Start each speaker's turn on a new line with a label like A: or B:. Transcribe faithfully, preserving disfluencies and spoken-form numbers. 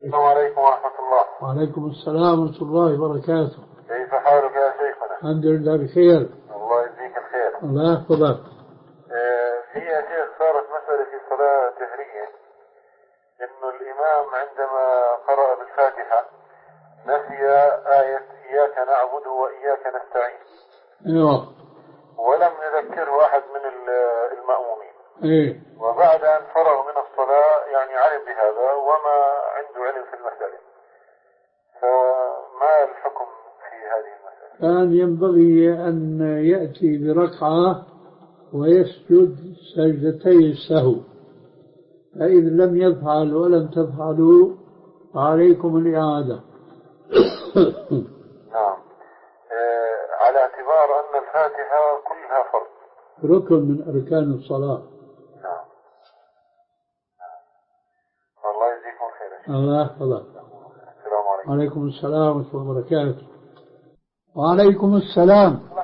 A: السلام عليكم ورحمة الله.
B: وعليكم السلام ورحمة الله وبركاته.
A: كيف حالك يا شيخنا؟
B: الحمد لله بخير.
A: الله يجزيك الخير.
B: الله يحفظك.
A: آه في يا شيخ صارت مسألة في صلاة جهرية، إنه الإمام عندما قرأ بالفاتحة نسي آية إياك نعبد وإياك نستعين.
B: ايوه.
A: ولم يذكره أحد من المأمومين.
B: ايه.
A: وبعد أن فرغ من الصلاة يعني علم بهذا وما عنده علم في المسألة، فما الحكم في هذه المسألة؟
B: كان ينبغي أن يأتي بركعة ويسجد سجدتي السهو، فإذا لم يفعل ولم تفعلوا فعليكم الإعادة.
A: نعم. آه على اعتبار أن الفاتحة كلها فرض،
B: ركن من أركان الصلاة.
A: نعم. الله يجزيكم خير.
B: الله يحفظك.
A: السلام عليكم.
B: وعليكم السلام ورحمة الله وبركاته. وعليكم السلام.